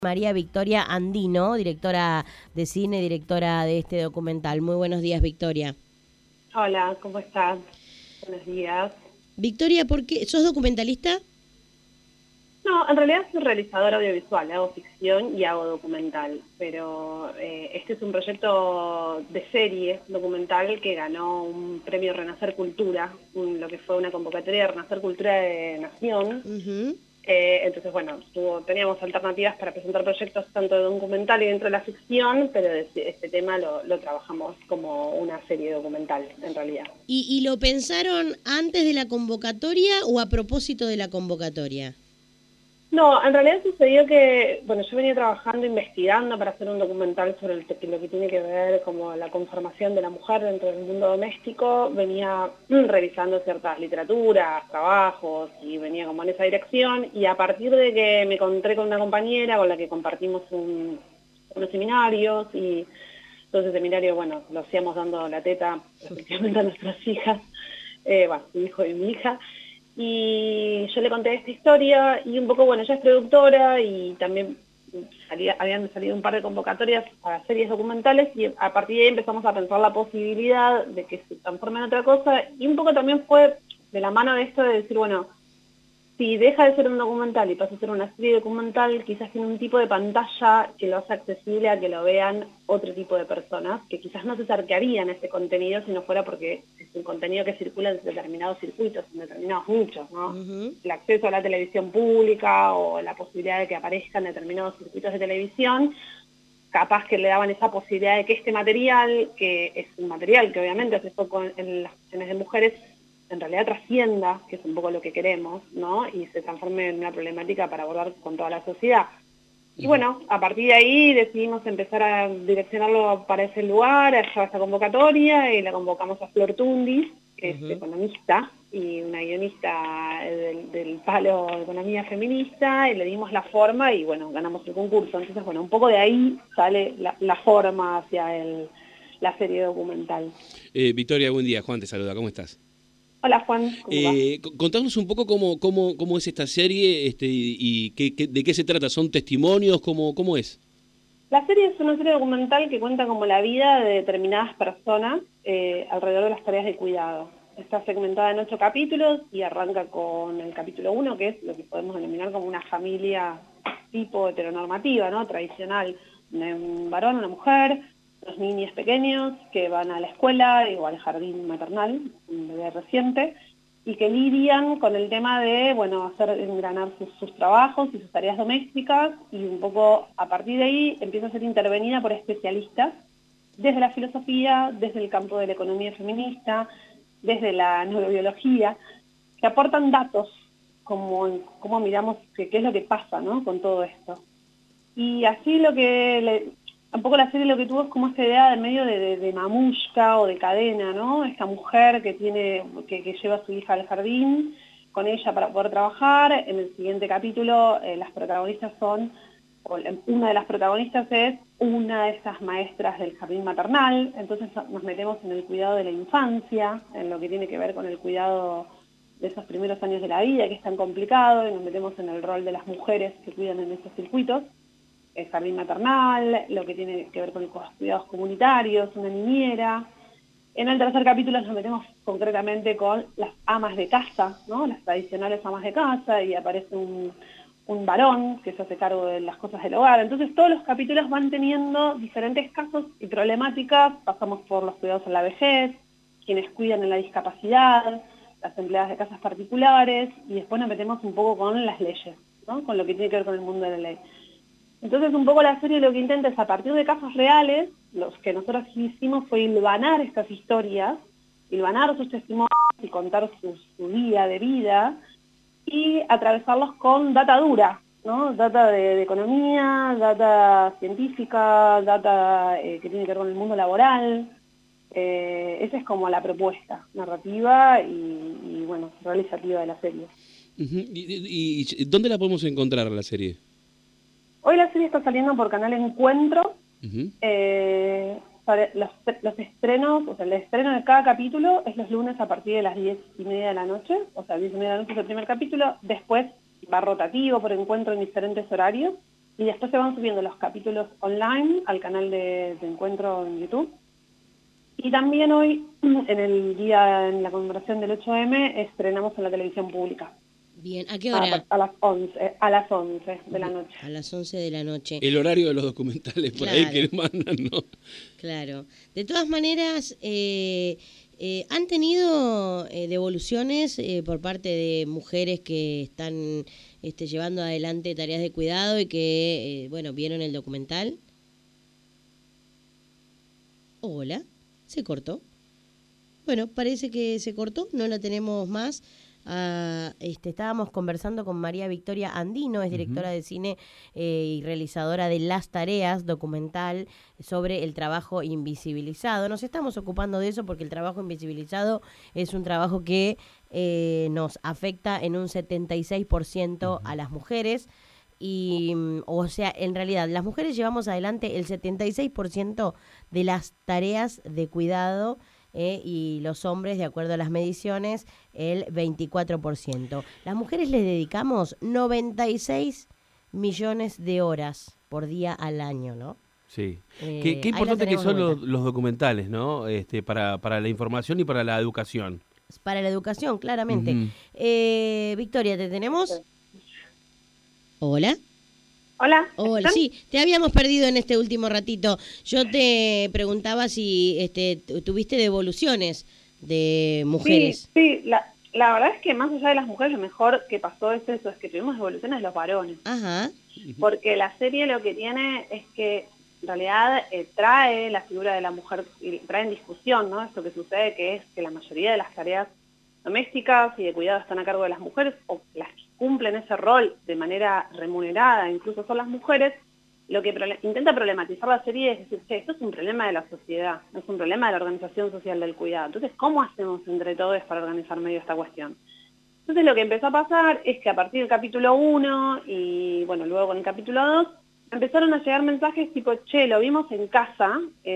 María Victoria Andino, directora de cine, directora de este documental. Muy buenos días, Victoria. Hola, ¿cómo estás? Buenos días. Victoria, ¿por qué? ¿Sos documentalista? No, en realidad soy realizadora audiovisual, hago ficción y hago documental, pero este es un proyecto de serie documental que ganó un premio Renacer Cultura, lo que fue una convocatoria de Renacer Cultura de Nación. Entonces, bueno, teníamos alternativas para presentar proyectos tanto de documental y dentro de la ficción, pero este tema lo trabajamos como una serie documental, en realidad. ¿Y lo pensaron antes de la convocatoria o a propósito de la convocatoria? No, en realidad sucedió que, bueno, yo venía trabajando, investigando para hacer un documental sobre lo que tiene que ver como la conformación de la mujer dentro del mundo doméstico, venía revisando ciertas literaturas, trabajos y venía como en esa dirección y a partir de que me encontré con una compañera con la que compartimos unos seminarios y todo ese seminario, bueno, lo hacíamos dando la teta respectivamente a nuestras hijas, mi hijo y mi hija. Y yo le conté esta historia y un poco, bueno, ella es productora y también habían salido un par de convocatorias para series documentales y a partir de ahí empezamos a pensar la posibilidad de que se transforme en otra cosa y un poco también fue de la mano de esto de decir, bueno, si deja de ser un documental y pasa a ser una serie documental, quizás tiene un tipo de pantalla que lo hace accesible a que lo vean otro tipo de personas, que quizás no se acercarían a este contenido si no fuera porque es un contenido que circula en determinados circuitos, en determinados nichos, ¿no? El acceso a la televisión pública o la posibilidad de que aparezcan determinados circuitos de televisión, capaz que le daban esa posibilidad de que este material, que es un material que obviamente hace foco en las cuestiones de mujeres, en realidad trascienda, que es un poco lo que queremos, ¿no? Y se transforme en una problemática para abordar con toda la sociedad. Y bueno, a partir de ahí decidimos empezar a direccionarlo para ese lugar, a esa convocatoria, y la convocamos a Flor Tundis, que es economista y una guionista del palo de economía feminista, y le dimos la forma y bueno, ganamos el concurso. Entonces, bueno, un poco de ahí sale la forma hacia la serie documental. Victoria, buen día. Juan te saluda. ¿Cómo estás? Hola Juan, ¿cómo va? Contanos un poco cómo es esta serie y de qué se trata. ¿Son testimonios? ¿Cómo es? La serie es una serie documental que cuenta como la vida de determinadas personas alrededor de las tareas de cuidado. Está segmentada en 8 capítulos y arranca con el capítulo 1, que es lo que podemos denominar como una familia tipo heteronormativa, ¿no? Tradicional, un varón, una mujer, dos niños pequeños que van a la escuela o al jardín maternal, un bebé reciente, y que lidian con el tema de, bueno, hacer engranar sus trabajos y sus tareas domésticas, y un poco a partir de ahí empieza a ser intervenida por especialistas desde la filosofía, desde el campo de la economía feminista, desde la neurobiología, que aportan datos como cómo miramos qué es lo que pasa, ¿no? Con todo esto. Y así un poco la serie lo que tuvo es como esta idea de medio de mamushka o de cadena, ¿no? Esta mujer que lleva a su hija al jardín con ella para poder trabajar. En el siguiente capítulo las protagonistas una de las protagonistas es una de esas maestras del jardín maternal, entonces nos metemos en el cuidado de la infancia, en lo que tiene que ver con el cuidado de esos primeros años de la vida, que es tan complicado, y nos metemos en el rol de las mujeres que cuidan en esos circuitos. El jardín maternal, lo que tiene que ver con los cuidados comunitarios, una niñera. En el tercer capítulo nos metemos concretamente con las amas de casa, ¿no? Las tradicionales amas de casa, y aparece un varón que se hace cargo de las cosas del hogar. Entonces todos los capítulos van teniendo diferentes casos y problemáticas. Pasamos por los cuidados en la vejez, quienes cuidan en la discapacidad, las empleadas de casas particulares, y después nos metemos un poco con las leyes, ¿no? Con lo que tiene que ver con el mundo de la ley. Entonces un poco la serie lo que intenta es, a partir de casos reales, los que nosotros hicimos fue hilvanar estas historias, hilvanar sus testimonios y contar su día de vida, y atravesarlos con data dura, ¿no? Data de economía, data científica, data que tiene que ver con el mundo laboral. Esa es como la propuesta narrativa y bueno, realizativa de la serie. ¿Y dónde la podemos encontrar la serie? Hoy la serie está saliendo por Canal Encuentro. Los estrenos, o sea, el estreno de cada capítulo es los lunes a partir de las 10:30 de la noche, o sea, 10:30 de la noche es el primer capítulo, después va rotativo por Encuentro en diferentes horarios, y después se van subiendo los capítulos online al canal de Encuentro en YouTube. Y también hoy, en la conmemoración del 8M, estrenamos en la televisión pública. Bien, ¿a qué hora? A las 11 de la noche. A las 11 de la noche. El horario de los documentales por ahí que mandan, ¿no? Claro. De todas maneras, ¿han tenido devoluciones por parte de mujeres que están llevando adelante tareas de cuidado y que, vieron el documental? Hola, ¿se cortó? Bueno, parece que se cortó, no la tenemos más. Estábamos conversando con María Victoria Andino, es directora de cine y realizadora de Las Tareas, documental sobre el trabajo invisibilizado. Nos estamos ocupando de eso porque el trabajo invisibilizado es un trabajo que nos afecta en un 76% a las mujeres. Y, o sea, en realidad, las mujeres llevamos adelante el 76% de las tareas de cuidado y los hombres, de acuerdo a las mediciones, el 24%. Las mujeres les dedicamos 96 millones de horas por día al año, ¿no? Sí. Qué importante que son los documentales, ¿no? Para la información y para la educación. Para la educación, claramente. Victoria, ¿te tenemos? Hola. Hola. Hola, sí, te habíamos perdido en este último ratito. Yo te preguntaba si tuviste devoluciones de mujeres. Sí, la verdad es que más allá de las mujeres, lo mejor que pasó es eso, es que tuvimos devoluciones de los varones. Ajá. Porque la serie lo que tiene es que en realidad trae la figura de la mujer, y trae en discusión, ¿no? Esto que sucede, que es que la mayoría de las tareas domésticas y de cuidado están a cargo de las mujeres, o las que cumplen ese rol de manera remunerada, incluso son las mujeres. Lo que intenta problematizar la serie es decir, esto es un problema de la sociedad, no es un problema de la organización social del cuidado. Entonces, ¿cómo hacemos entre todos para organizar medio esta cuestión? Entonces, lo que empezó a pasar es que a partir del capítulo 1 y, luego con el capítulo 2, empezaron a llegar mensajes tipo, lo vimos en casa,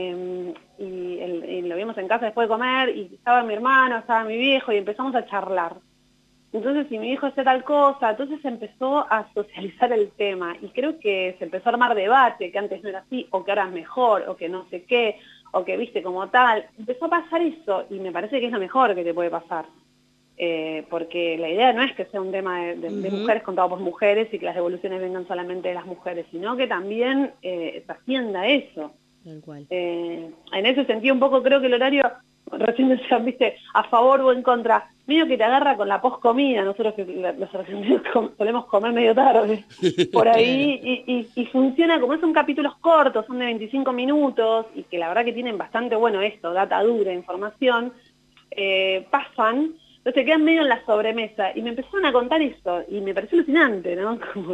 y lo vimos en casa después de comer, y estaba mi hermano, estaba mi viejo, y empezamos a charlar. Entonces, si mi hijo hace tal cosa, entonces se empezó a socializar el tema, y creo que se empezó a armar debate, que antes no era así, o que ahora es mejor, o que no sé qué, o que viste como tal. Empezó a pasar eso, y me parece que es lo mejor que te puede pasar. Porque la idea no es que sea un tema de mujeres contado por mujeres y que las devoluciones vengan solamente de las mujeres, sino que también trascienda eso. Tal cual. En ese sentido, un poco creo que el horario, recién decían, viste, a favor o en contra, medio que te agarra con la post-comida. Nosotros que los argentinos solemos comer medio tarde, por ahí, y funciona como son capítulos cortos, son de 25 minutos, y que la verdad que tienen bastante, data dura, información, pasan. Entonces quedan medio en la sobremesa, y me empezaron a contar eso, y me pareció alucinante, ¿no? Como,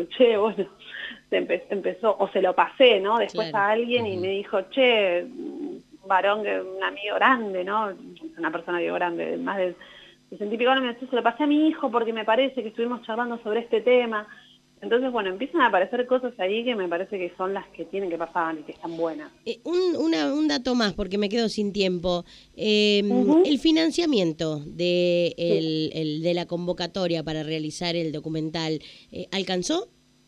empezó, o se lo pasé, ¿no? Después a alguien y me dijo, un varón, un amigo grande, ¿no? Una persona grande, más de 60 y pico años, se lo pasé a mi hijo porque me parece que estuvimos charlando sobre este tema. Entonces, empiezan a aparecer cosas ahí que me parece que son las que tienen que pasar y que están buenas. Un dato más, porque me quedo sin tiempo. El financiamiento de la convocatoria para realizar el documental, ¿alcanzó?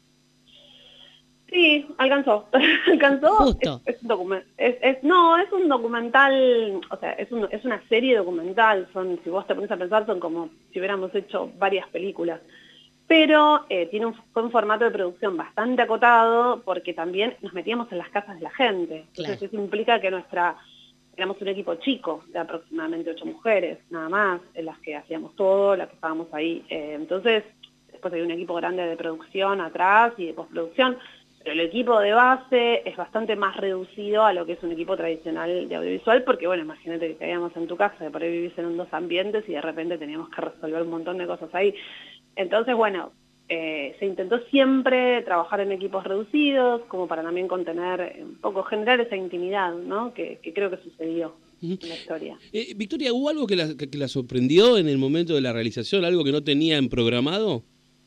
Sí, alcanzó. Alcanzó. Justo. Es un documental, o sea, es una serie documental. Si vos te pones a pensar, son como si hubiéramos hecho varias películas. Pero tiene un formato de producción bastante acotado, porque también nos metíamos en las casas de la gente. Entonces eso implica que éramos un equipo chico, de aproximadamente 8 mujeres, nada más, en las que hacíamos todo, las que estábamos ahí. Entonces, después hay un equipo grande de producción atrás y de postproducción, pero el equipo de base es bastante más reducido a lo que es un equipo tradicional de audiovisual, porque imagínate que caíamos en tu casa, que por ahí vivís en 2 ambientes y de repente teníamos que resolver un montón de cosas ahí. Entonces, se intentó siempre trabajar en equipos reducidos, como para también contener, un poco generar esa intimidad, ¿no? Que creo que sucedió en la historia. Victoria, ¿hubo algo que la sorprendió en el momento de la realización, algo que no tenían programado?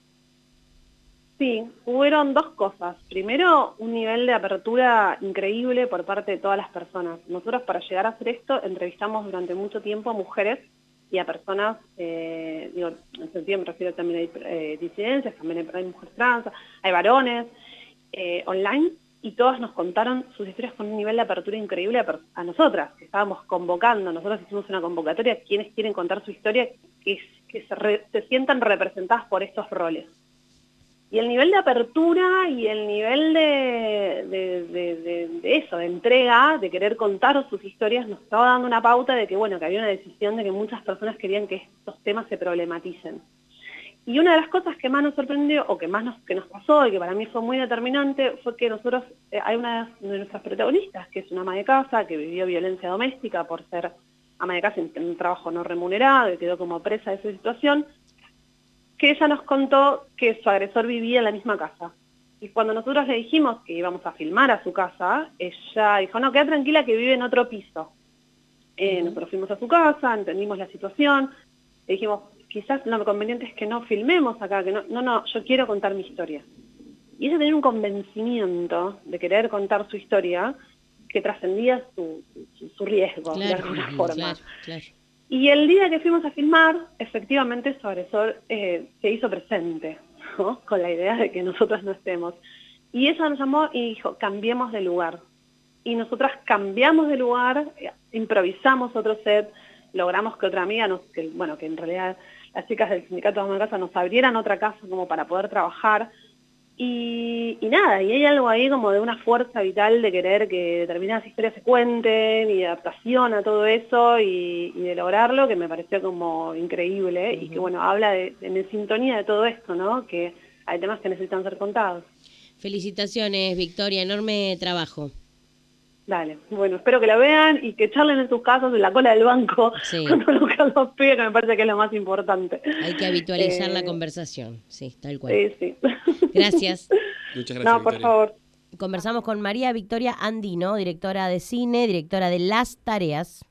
Sí, hubieron 2 cosas. Primero, un nivel de apertura increíble por parte de todas las personas. Nosotros, para llegar a hacer esto, entrevistamos durante mucho tiempo a mujeres y a personas, en ese sentido me refiero también a disidencias, también hay mujeres trans, hay varones, online, y todas nos contaron sus historias con un nivel de apertura increíble a nosotras, que estábamos convocando. Nosotros hicimos una convocatoria, quienes quieren contar su historia, que se sientan representadas por estos roles. Y el nivel de apertura y el nivel de eso, de entrega, de querer contar sus historias, nos estaba dando una pauta de que, bueno, que había una decisión de que muchas personas querían que estos temas se problematicen. Y una de las cosas que más nos sorprendió, o que nos pasó, y que para mí fue muy determinante, fue que nosotros, hay una de nuestras protagonistas, que es una ama de casa, que vivió violencia doméstica por ser ama de casa en un trabajo no remunerado, y quedó como presa de esa situación, que ella nos contó que su agresor vivía en la misma casa. Y cuando nosotros le dijimos que íbamos a filmar a su casa, ella dijo, no, queda tranquila que vive en otro piso. Nosotros fuimos a su casa, entendimos la situación, le dijimos, quizás lo conveniente es que no filmemos acá, que no, yo quiero contar mi historia. Y ella tenía un convencimiento de querer contar su historia que trascendía su riesgo, claro, de alguna forma. Claro. Y el día que fuimos a filmar, efectivamente su agresor se hizo presente, ¿no? Con la idea de que nosotras no estemos. Y ella nos llamó y dijo, cambiemos de lugar. Y nosotras cambiamos de lugar, improvisamos otro set, logramos que otra amiga, que en realidad las chicas del sindicato de ama de casa nos abrieran otra casa como para poder trabajar. Y nada, y hay algo ahí como de una fuerza vital de querer que determinadas historias se cuenten y de adaptación a todo eso y de lograrlo, que me pareció como increíble y que bueno, habla de sintonía de todo esto, ¿no? Que hay temas que necesitan ser contados. Felicitaciones, Victoria, enorme trabajo. Dale, bueno, espero que la vean y que charlen en sus casas en la cola del banco cuando los pibes, que me parece que es lo más importante. Hay que habitualizar la conversación, sí, tal cual. Sí. Gracias. Muchas gracias, no, por Victoria. favor. Conversamos con María Victoria Andino, directora de cine, directora de Las Tareas.